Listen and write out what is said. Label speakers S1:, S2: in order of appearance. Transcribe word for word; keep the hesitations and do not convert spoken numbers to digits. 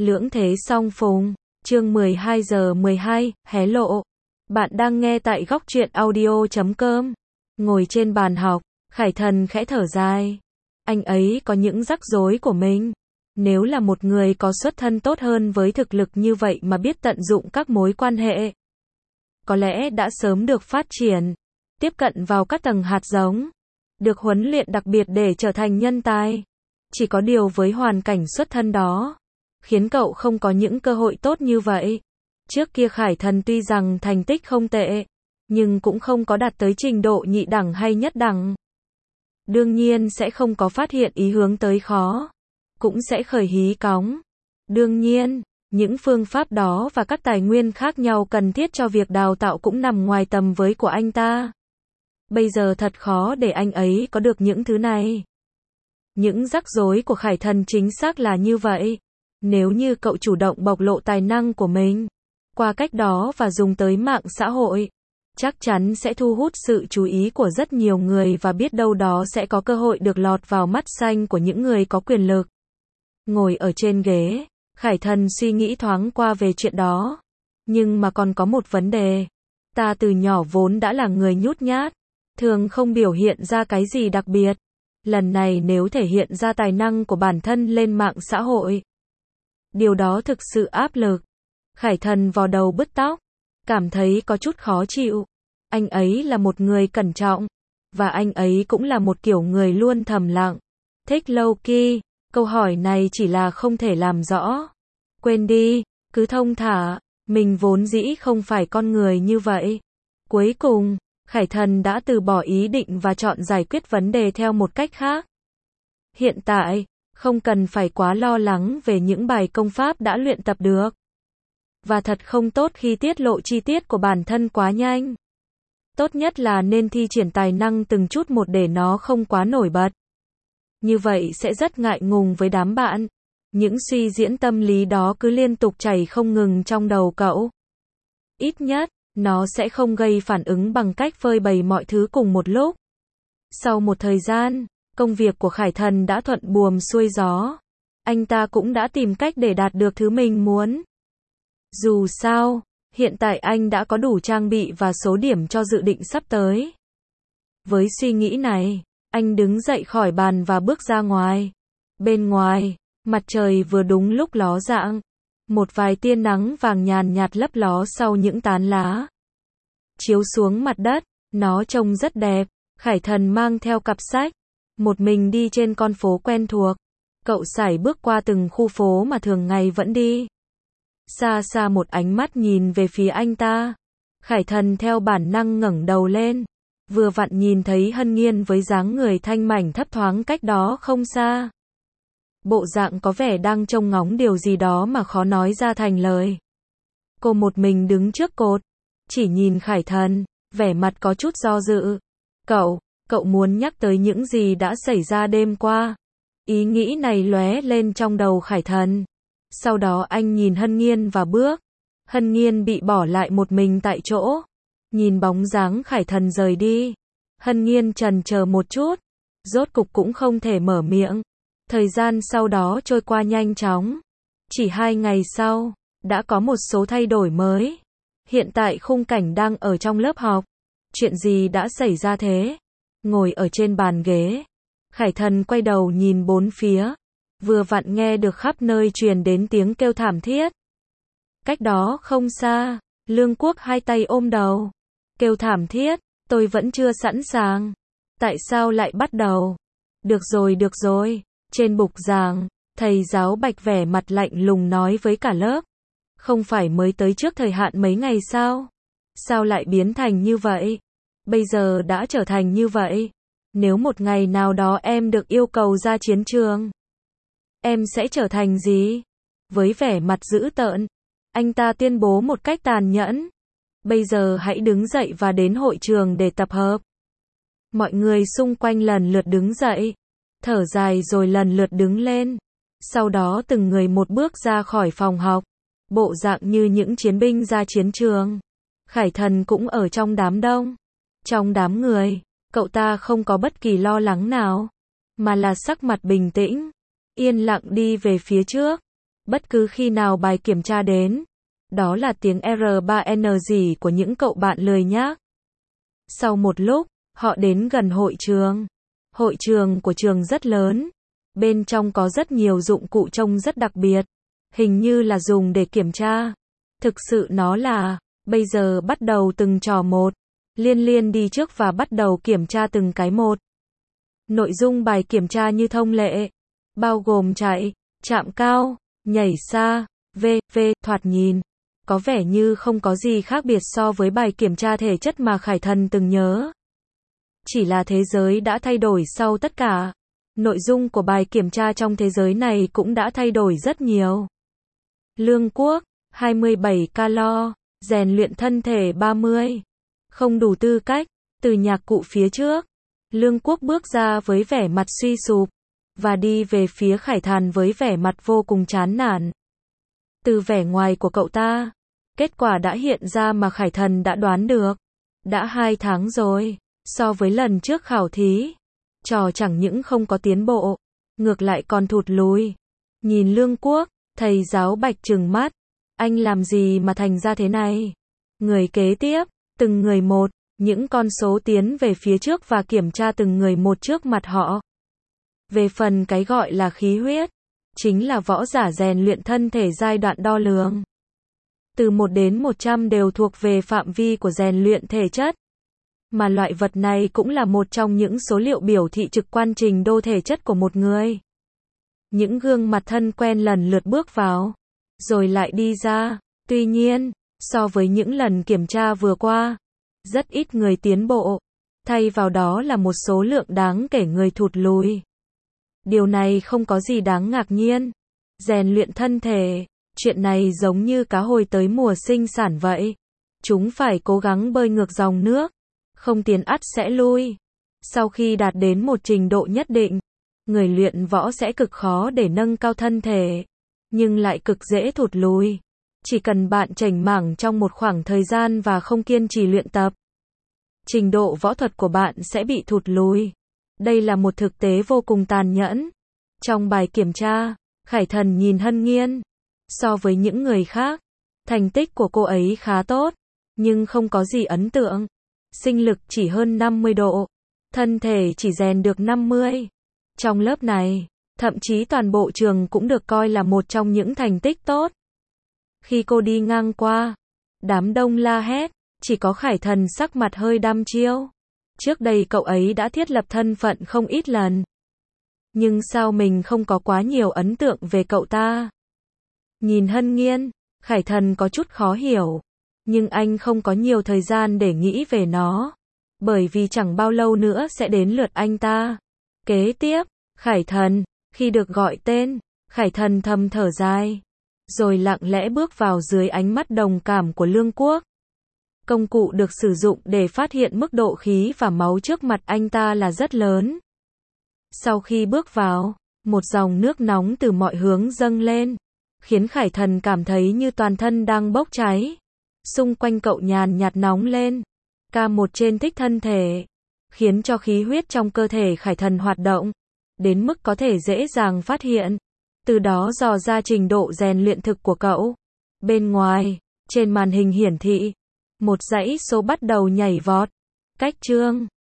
S1: Lưỡng thế song phùng, chương mười hai giờ mười hai, hé lộ. Bạn đang nghe tại góc truyện audio chấm com. Ngồi trên bàn học, Khải Thần khẽ thở dài. Anh ấy có những rắc rối của mình. Nếu là một người có xuất thân tốt hơn với thực lực như vậy mà biết tận dụng các mối quan hệ, có lẽ đã sớm được phát triển, tiếp cận vào các tầng hạt giống, được huấn luyện đặc biệt để trở thành nhân tài. Chỉ có điều với hoàn cảnh xuất thân đó, khiến cậu không có những cơ hội tốt như vậy. Trước kia Khải Thần tuy rằng thành tích không tệ, nhưng cũng không có đạt tới trình độ nhị đẳng hay nhất đẳng. Đương nhiên sẽ không có phát hiện ý hướng tới khó, cũng sẽ khởi hí cóng. Đương nhiên, những phương pháp đó và các tài nguyên khác nhau cần thiết cho việc đào tạo cũng nằm ngoài tầm với của anh ta. Bây giờ thật khó để anh ấy có được những thứ này. Những rắc rối của Khải Thần chính xác là như vậy. Nếu như cậu chủ động bộc lộ tài năng của mình qua cách đó và dùng tới mạng xã hội, chắc chắn sẽ thu hút sự chú ý của rất nhiều người và biết đâu đó sẽ có cơ hội được lọt vào mắt xanh của những người có quyền lực. Ngồi ở trên ghế, Khải Thần suy nghĩ thoáng qua về chuyện đó. Nhưng mà còn có một vấn đề. Ta từ nhỏ vốn đã là người nhút nhát, thường không biểu hiện ra cái gì đặc biệt. Lần này nếu thể hiện ra tài năng của bản thân lên mạng xã hội, điều đó thực sự áp lực. Khải Thần vò đầu bứt tóc, cảm thấy có chút khó chịu. Anh ấy là một người cẩn trọng, và anh ấy cũng là một kiểu người luôn thầm lặng, thích low key. Câu hỏi này chỉ là không thể làm rõ. Quên đi, cứ thông thả, mình vốn dĩ không phải con người như vậy. Cuối cùng, Khải Thần đã từ bỏ ý định và chọn giải quyết vấn đề theo một cách khác. Hiện tại, không cần phải quá lo lắng về những bài công pháp đã luyện tập được. Và thật không tốt khi tiết lộ chi tiết của bản thân quá nhanh. Tốt nhất là nên thi triển tài năng từng chút một để nó không quá nổi bật. Như vậy sẽ rất ngại ngùng với đám bạn. Những suy diễn tâm lý đó cứ liên tục chảy không ngừng trong đầu cậu. Ít nhất, nó sẽ không gây phản ứng bằng cách phơi bày mọi thứ cùng một lúc. Sau một thời gian, công việc của Khải Thần đã thuận buồm xuôi gió. Anh ta cũng đã tìm cách để đạt được thứ mình muốn. Dù sao, hiện tại anh đã có đủ trang bị và số điểm cho dự định sắp tới. Với suy nghĩ này, anh đứng dậy khỏi bàn và bước ra ngoài. Bên ngoài, mặt trời vừa đúng lúc ló dạng. Một vài tia nắng vàng nhàn nhạt lấp ló sau những tán lá, chiếu xuống mặt đất, nó trông rất đẹp. Khải Thần mang theo cặp sách, một mình đi trên con phố quen thuộc. Cậu sải bước qua từng khu phố mà thường ngày vẫn đi. Xa xa một ánh mắt nhìn về phía anh ta. Khải Thần theo bản năng ngẩng đầu lên, vừa vặn nhìn thấy Hân Nghiên với dáng người thanh mảnh thấp thoáng cách đó không xa. Bộ dạng có vẻ đang trông ngóng điều gì đó mà khó nói ra thành lời. Cô một mình đứng trước cột, chỉ nhìn Khải Thần, vẻ mặt có chút do dự. Cậu, cậu muốn nhắc tới những gì đã xảy ra đêm qua. Ý nghĩ này lóe lên trong đầu Khải Thần. Sau đó anh nhìn Hân Nghiên và bước. Hân Nghiên bị bỏ lại một mình tại chỗ. Nhìn bóng dáng Khải Thần rời đi, Hân Nghiên chần chờ một chút, rốt cục cũng không thể mở miệng. Thời gian sau đó trôi qua nhanh chóng. Chỉ hai ngày sau, đã có một số thay đổi mới. Hiện tại khung cảnh đang ở trong lớp học. Chuyện gì đã xảy ra thế? Ngồi ở trên bàn ghế, Khải Thần quay đầu nhìn bốn phía. Vừa vặn nghe được khắp nơi truyền đến tiếng kêu thảm thiết. Cách đó không xa, Lương Quốc hai tay ôm đầu. Kêu thảm thiết, tôi vẫn chưa sẵn sàng. Tại sao lại bắt đầu? Được rồi được rồi. Trên bục giảng, thầy giáo Bạch vẻ mặt lạnh lùng nói với cả lớp. Không phải mới tới trước thời hạn mấy ngày sao? Sao lại biến thành như vậy? Bây giờ đã trở thành như vậy. Nếu một ngày nào đó em được yêu cầu ra chiến trường, em sẽ trở thành gì? Với vẻ mặt dữ tợn, anh ta tuyên bố một cách tàn nhẫn. Bây giờ hãy đứng dậy và đến hội trường để tập hợp. Mọi người xung quanh lần lượt đứng dậy, thở dài rồi lần lượt đứng lên. Sau đó từng người một bước ra khỏi phòng học, bộ dạng như những chiến binh ra chiến trường. Khải Thần cũng ở trong đám đông. Trong đám người, cậu ta không có bất kỳ lo lắng nào, mà là sắc mặt bình tĩnh, yên lặng đi về phía trước. Bất cứ khi nào bài kiểm tra đến, đó là tiếng R ba N gì của những cậu bạn lười nhác. Sau một lúc, họ đến gần hội trường. Hội trường của trường rất lớn. Bên trong có rất nhiều dụng cụ trông rất đặc biệt. Hình như là dùng để kiểm tra. Thực sự nó là, bây giờ bắt đầu từng trò một. Liên Liên đi trước và bắt đầu kiểm tra từng cái một. Nội dung bài kiểm tra như thông lệ. Bao gồm chạy, chạm cao, nhảy xa, vê vê thoạt nhìn. Có vẻ như không có gì khác biệt so với bài kiểm tra thể chất mà Khải Thần từng nhớ. Chỉ là thế giới đã thay đổi sau tất cả. Nội dung của bài kiểm tra trong thế giới này cũng đã thay đổi rất nhiều. Lương Quốc, hai mươi bảy calo, rèn luyện thân thể ba mươi. Không đủ tư cách, từ nhạc cụ phía trước. Lương Quốc bước ra với vẻ mặt suy sụp, và đi về phía Khải Thần với vẻ mặt vô cùng chán nản. Từ vẻ ngoài của cậu ta, kết quả đã hiện ra mà Khải Thần đã đoán được. Đã hai tháng rồi, so với lần trước khảo thí, trò chẳng những không có tiến bộ, ngược lại còn thụt lùi. Nhìn Lương Quốc, thầy giáo Bạch trừng mắt, anh làm gì mà thành ra thế này? Người kế tiếp, từng người một, những con số tiến về phía trước và kiểm tra từng người một trước mặt họ. Về phần cái gọi là khí huyết, chính là võ giả rèn luyện thân thể giai đoạn đo lường. Từ một đến một trăm đều thuộc về phạm vi của rèn luyện thể chất. Mà loại vật này cũng là một trong những số liệu biểu thị trực quan trình độ thể chất của một người. Những gương mặt thân quen lần lượt bước vào, rồi lại đi ra. Tuy nhiên, so với những lần kiểm tra vừa qua, rất ít người tiến bộ. Thay vào đó là một số lượng đáng kể người thụt lùi. Điều này không có gì đáng ngạc nhiên. Rèn luyện thân thể, chuyện này giống như cá hồi tới mùa sinh sản vậy. Chúng phải cố gắng bơi ngược dòng nước, không tiến ắt sẽ lui. Sau khi đạt đến một trình độ nhất định, người luyện võ sẽ cực khó để nâng cao thân thể, nhưng lại cực dễ thụt lùi. Chỉ cần bạn chểnh mảng trong một khoảng thời gian và không kiên trì luyện tập, trình độ võ thuật của bạn sẽ bị thụt lùi. Đây là một thực tế vô cùng tàn nhẫn. Trong bài kiểm tra, Khải Thần nhìn Hân Nghiên. So với những người khác, thành tích của cô ấy khá tốt, nhưng không có gì ấn tượng. Sinh lực chỉ hơn năm mươi độ, thân thể chỉ rèn được năm mươi. Trong lớp này, thậm chí toàn bộ trường cũng được coi là một trong những thành tích tốt. Khi cô đi ngang qua, đám đông la hét, chỉ có Khải Thần sắc mặt hơi đăm chiêu. Trước đây cậu ấy đã thiết lập thân phận không ít lần. Nhưng sao mình không có quá nhiều ấn tượng về cậu ta? Nhìn Hân Nghiên, Khải Thần có chút khó hiểu. Nhưng anh không có nhiều thời gian để nghĩ về nó. Bởi vì chẳng bao lâu nữa sẽ đến lượt anh ta. Kế tiếp, Khải Thần, khi được gọi tên, Khải Thần thầm thở dài. Rồi lặng lẽ bước vào dưới ánh mắt đồng cảm của Lương Quốc. Công cụ được sử dụng để phát hiện mức độ khí và máu trước mặt anh ta là rất lớn. Sau khi bước vào, một dòng nước nóng từ mọi hướng dâng lên, khiến Khải Thần cảm thấy như toàn thân đang bốc cháy. Xung quanh cậu nhàn nhạt nóng lên. Ca một trên thích thân thể, khiến cho khí huyết trong cơ thể Khải Thần hoạt động, đến mức có thể dễ dàng phát hiện. Từ đó dò ra trình độ rèn luyện thực của cậu. Bên ngoài, trên màn hình hiển thị, một dãy số bắt đầu nhảy vọt. Cách chương